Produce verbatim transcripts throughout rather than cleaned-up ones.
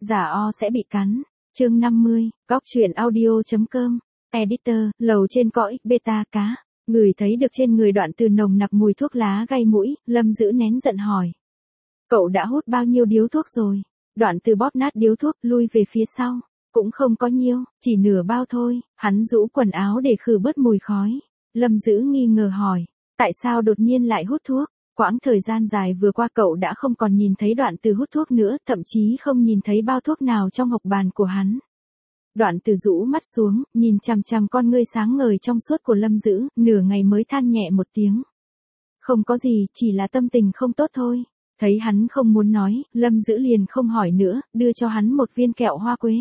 giả o sẽ bị cắn. Chương năm mươi, góc truyện audio chấm com, editor, lầu trên có ích beta cá. Ngửi thấy được trên người Đoạn Từ nồng nặc mùi thuốc lá gây mũi, Lâm Dữ nén giận hỏi. Cậu đã hút bao nhiêu điếu thuốc rồi? Đoạn Từ bóp nát điếu thuốc, lui về phía sau. Cũng không có nhiêu, chỉ nửa bao thôi. Hắn rũ quần áo để khử bớt mùi khói. Lâm Dữ nghi ngờ hỏi. Tại sao đột nhiên lại hút thuốc? Quãng thời gian dài vừa qua cậu đã không còn nhìn thấy Đoạn Từ hút thuốc nữa, thậm chí không nhìn thấy bao thuốc nào trong hộc bàn của hắn. Đoạn Từ rũ mắt xuống, nhìn chằm chằm con ngươi sáng ngời trong suốt của Lâm Dữ, nửa ngày mới than nhẹ một tiếng. Không có gì, chỉ là tâm tình không tốt thôi. Thấy hắn không muốn nói, Lâm Dữ liền không hỏi nữa, đưa cho hắn một viên kẹo hoa quế.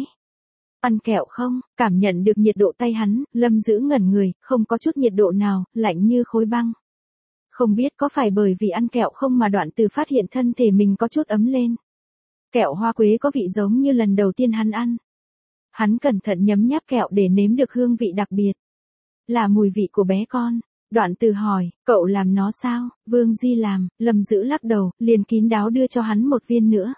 Ăn kẹo không? Cảm nhận được nhiệt độ tay hắn, Lâm Dữ ngẩn người, không có chút nhiệt độ nào, lạnh như khối băng. Không biết có phải bởi vì ăn kẹo không mà Đoạn Từ phát hiện thân thể mình có chút ấm lên. Kẹo hoa quế có vị giống như lần đầu tiên hắn ăn. Hắn cẩn thận nhấm nháp kẹo để nếm được hương vị đặc biệt. Là mùi vị của bé con. Đoạn Từ hỏi, cậu làm nó sao? Vương Di làm. Lâm Dữ lắc đầu, liền kín đáo đưa cho hắn một viên nữa.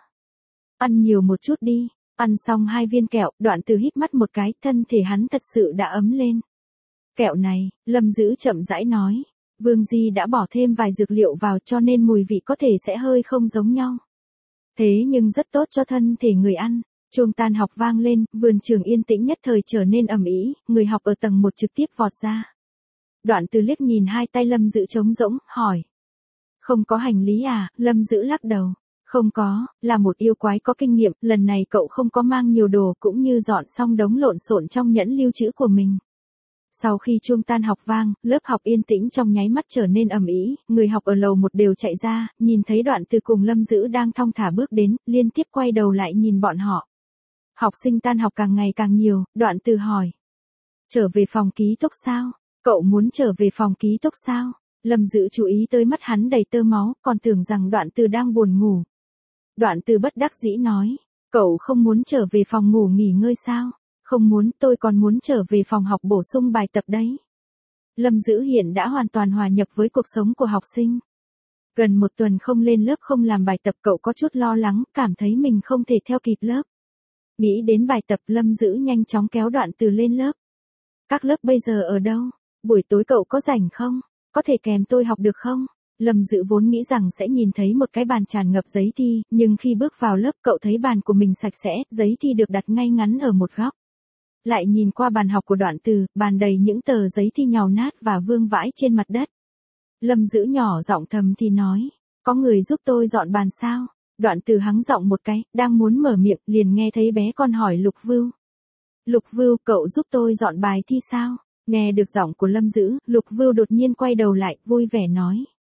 Ăn nhiều một chút đi. Ăn xong hai viên kẹo, Đoạn Từ híp mắt một cái, thân thể hắn thật sự đã ấm lên. Kẹo này, Lâm Dữ chậm rãi nói. Vương Di đã bỏ thêm vài dược liệu vào cho nên mùi vị có thể sẽ hơi không giống nhau. Thế nhưng rất tốt cho thân thể người ăn. Chuông tan học vang lên, vườn trường yên tĩnh nhất thời trở nên ầm ĩ, người học ở tầng một trực tiếp vọt ra. Đoạn Từ liếc nhìn hai tay Lâm Dữ trống rỗng, hỏi. Không có hành lý à? Lâm Dữ lắc đầu. Không có, là một yêu quái có kinh nghiệm, lần này cậu không có mang nhiều đồ cũng như dọn xong đống lộn xộn trong nhẫn lưu trữ của mình. Sau khi chuông tan học vang, lớp học yên tĩnh trong nháy mắt trở nên ầm ĩ, người học ở lầu một đều chạy ra, nhìn thấy Đoạn Từ cùng Lâm Dữ đang thong thả bước đến, liên tiếp quay đầu lại nhìn bọn họ. Học sinh tan học càng ngày càng nhiều, Đoạn Từ hỏi. Trở về phòng ký túc sao? Cậu muốn trở về phòng ký túc sao? Lâm Dữ chú ý tới mắt hắn đầy tơ máu, còn tưởng rằng Đoạn Từ đang buồn ngủ. Đoạn Từ bất đắc dĩ nói. Cậu không muốn trở về phòng ngủ nghỉ ngơi sao? Không muốn, tôi còn muốn trở về phòng học bổ sung bài tập đấy. Lâm Dữ hiện đã hoàn toàn hòa nhập với cuộc sống của học sinh. Gần một tuần không lên lớp không làm bài tập, cậu có chút lo lắng, cảm thấy mình không thể theo kịp lớp. Nghĩ đến bài tập, Lâm Dữ nhanh chóng kéo Đoạn Từ lên lớp. Các lớp bây giờ ở đâu? Buổi tối cậu có rảnh không? Có thể kèm tôi học được không? Lâm Dữ vốn nghĩ rằng sẽ nhìn thấy một cái bàn tràn ngập giấy thi, nhưng khi bước vào lớp cậu thấy bàn của mình sạch sẽ, giấy thi được đặt ngay ngắn ở một góc. Lại nhìn qua bàn học của Đoạn Từ, bàn đầy những tờ giấy thi nhàu nát và vương vãi trên mặt đất. Lâm Dữ nhỏ giọng thầm thì nói, có người giúp tôi dọn bàn sao? Đoạn Từ hắng giọng một cái, đang muốn mở miệng, liền nghe thấy bé con hỏi Lục Vưu. Lục Vưu, cậu giúp tôi dọn bài thi sao? Nghe được giọng của Lâm Dữ, Lục Vưu đột nhiên quay đầu lại, vui vẻ nói.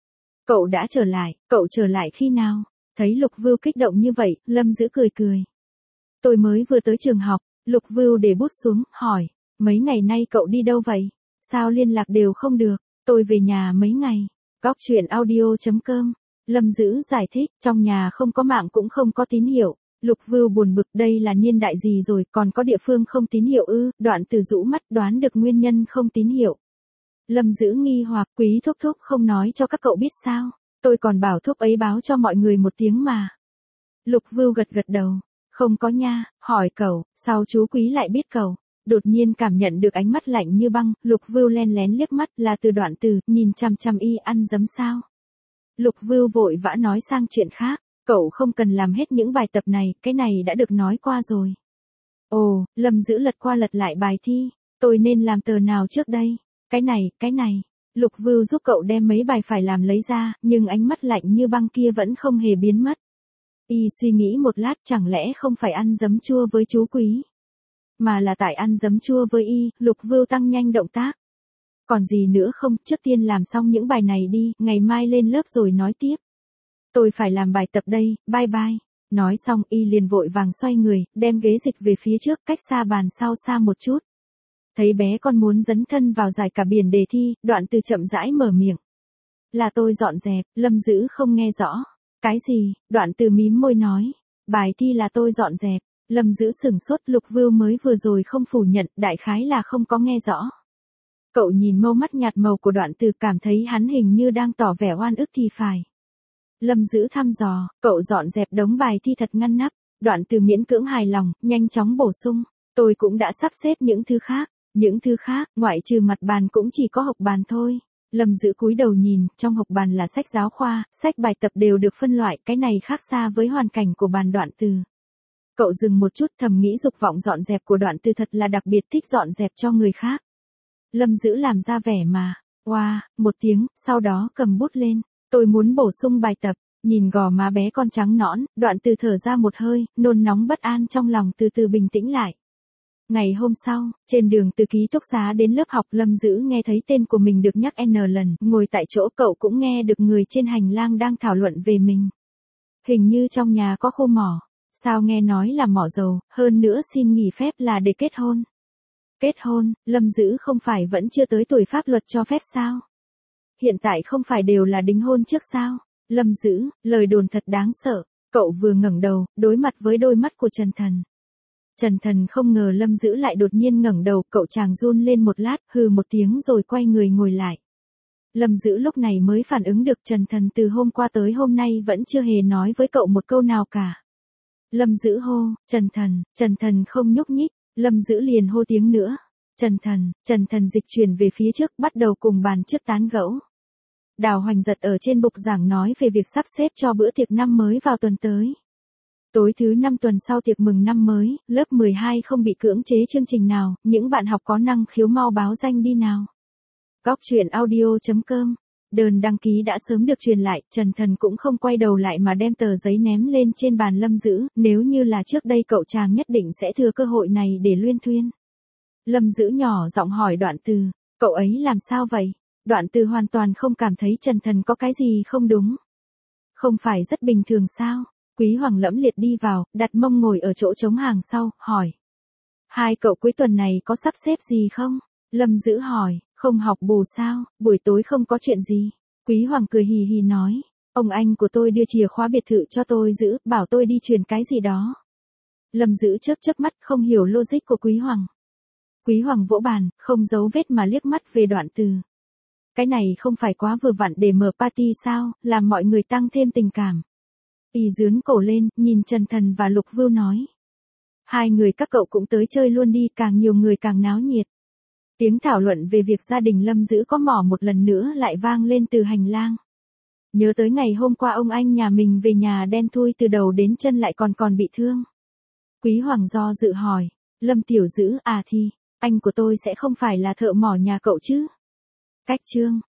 Cậu đã trở lại, cậu trở lại khi nào? Thấy Lục Vưu kích động như vậy, Lâm Dữ cười cười. Tôi mới vừa tới trường học. Lục Vưu để bút xuống, hỏi. Mấy ngày nay cậu đi đâu vậy? Sao liên lạc đều không được? Tôi về nhà mấy ngày. Góc truyện audio chấm com. Lâm Dữ giải thích, trong nhà không có mạng cũng không có tín hiệu. Lục Vưu buồn bực, đây là niên đại gì rồi, còn có địa phương không tín hiệu ư? Đoạn Từ rũ mắt đoán được nguyên nhân không tín hiệu. Lâm Dữ nghi hoặc, Quý thúc thúc không nói cho các cậu biết sao? Tôi còn bảo thúc ấy báo cho mọi người một tiếng mà. Lục Vưu gật gật đầu. Không có nha, hỏi cậu, sao chú Quý lại biết cậu? Đột nhiên cảm nhận được ánh mắt lạnh như băng, Lục Vưu len lén liếc mắt, là từ Đoạn Từ, nhìn chằm chằm y ăn dấm sao? Lục Vưu vội vã nói sang chuyện khác, cậu không cần làm hết những bài tập này, cái này đã được nói qua rồi. Ồ, Lâm Dữ lật qua lật lại bài thi, tôi nên làm tờ nào trước đây? Cái này, cái này. Lục Vưu giúp cậu đem mấy bài phải làm lấy ra, nhưng ánh mắt lạnh như băng kia vẫn không hề biến mất. Y suy nghĩ một lát, chẳng lẽ không phải ăn giấm chua với chú Quý, mà là tại ăn giấm chua với y. Lục Vưu tăng nhanh động tác. Còn gì nữa không, trước tiên làm xong những bài này đi, ngày mai lên lớp rồi nói tiếp. Tôi phải làm bài tập đây, bye bye. Nói xong y liền vội vàng xoay người, đem ghế dịch về phía trước, cách xa bàn sau xa một chút. Thấy bé con muốn dấn thân vào giải cả biển đề thi, Đoạn Từ chậm rãi mở miệng. Là tôi dọn dẹp. Lâm Dữ không nghe rõ. Cái gì? Đoạn Từ mím môi nói. Bài thi là tôi dọn dẹp. Lâm Dữ sửng sốt, Lục Vưu mới vừa rồi không phủ nhận, đại khái là không có nghe rõ. Cậu nhìn mâu mắt nhạt màu của Đoạn Từ, cảm thấy hắn hình như đang tỏ vẻ oan ức thì phải. Lâm Dữ thăm dò, cậu dọn dẹp đống bài thi thật ngăn nắp. Đoạn Từ miễn cưỡng hài lòng, nhanh chóng bổ sung. Tôi cũng đã sắp xếp những thứ khác. Những thứ khác, ngoại trừ mặt bàn cũng chỉ có hộc bàn thôi. Lâm Dữ cúi đầu nhìn, trong hộc bàn là sách giáo khoa, sách bài tập đều được phân loại, cái này khác xa với hoàn cảnh của bàn Đoạn Từ. Cậu dừng một chút, thầm nghĩ dục vọng dọn dẹp của Đoạn Từ thật là đặc biệt, thích dọn dẹp cho người khác. Lâm Dữ làm ra vẻ mà, oa, wow, một tiếng, sau đó cầm bút lên. Tôi muốn bổ sung bài tập. Nhìn gò má bé con trắng nõn, Đoạn Từ thở ra một hơi, nôn nóng bất an trong lòng từ từ bình tĩnh lại. Ngày hôm sau, trên đường từ ký túc xá đến lớp học, Lâm Dữ nghe thấy tên của mình được nhắc N lần, ngồi tại chỗ cậu cũng nghe được người trên hành lang đang thảo luận về mình. Hình như trong nhà có khu mỏ, sao nghe nói là mỏ dầu, hơn nữa xin nghỉ phép là để kết hôn. Kết hôn, Lâm Dữ không phải vẫn chưa tới tuổi pháp luật cho phép sao? Hiện tại không phải đều là đính hôn trước sao? Lâm Dữ, lời đồn thật đáng sợ. Cậu vừa ngẩng đầu, đối mặt với đôi mắt của Trần Thần. Trần Thần không ngờ Lâm Dữ lại đột nhiên ngẩng đầu, cậu chàng run lên một lát, hừ một tiếng rồi quay người ngồi lại. Lâm Dữ lúc này mới phản ứng được Trần Thần từ hôm qua tới hôm nay vẫn chưa hề nói với cậu một câu nào cả. Lâm Dữ hô, Trần Thần, Trần Thần không nhúc nhích, Lâm Dữ liền hô tiếng nữa. Trần Thần, Trần Thần dịch chuyển về phía trước, bắt đầu cùng bàn trước tán gẫu. Đào Hoành Giật ở trên bục giảng nói về việc sắp xếp cho bữa tiệc năm mới vào tuần tới. Tối thứ năm tuần sau tiệc mừng năm mới, lớp mười hai không bị cưỡng chế chương trình nào, những bạn học có năng khiếu mau báo danh đi nào. Góc truyện audio chấm com. Đơn đăng ký đã sớm được truyền lại, Trần Thần cũng không quay đầu lại mà đem tờ giấy ném lên trên bàn Lâm Dữ, nếu như là trước đây cậu chàng nhất định sẽ thừa cơ hội này để luyên thuyên. Lâm Dữ nhỏ giọng hỏi Đoạn Từ, cậu ấy làm sao vậy? Đoạn Từ hoàn toàn không cảm thấy Trần Thần có cái gì không đúng. Không phải rất bình thường sao? Quý Hoàng lẫm liệt đi vào, đặt mông ngồi ở chỗ trống hàng sau, hỏi. Hai cậu cuối tuần này có sắp xếp gì không? Lâm Dữ hỏi, không học bù sao, buổi tối không có chuyện gì. Quý Hoàng cười hì hì nói, ông anh của tôi đưa chìa khóa biệt thự cho tôi giữ, bảo tôi đi truyền cái gì đó. Lâm Dữ chớp chớp mắt không hiểu logic của Quý Hoàng. Quý Hoàng vỗ bàn, không giấu vết mà liếc mắt về Đoạn Từ. Cái này không phải quá vừa vặn để mở party sao, làm mọi người tăng thêm tình cảm. Y dướn cổ lên, nhìn Trần Thần và Lục Vưu nói. Hai người các cậu cũng tới chơi luôn đi, càng nhiều người càng náo nhiệt. Tiếng thảo luận về việc gia đình Lâm Dữ có mỏ một lần nữa lại vang lên từ hành lang. Nhớ tới ngày hôm qua ông anh nhà mình về nhà đen thui từ đầu đến chân lại còn còn bị thương. Quý Hoàng do dự hỏi, Lâm Tiểu Dữ à thì, anh của tôi sẽ không phải là thợ mỏ nhà cậu chứ? Cách chương.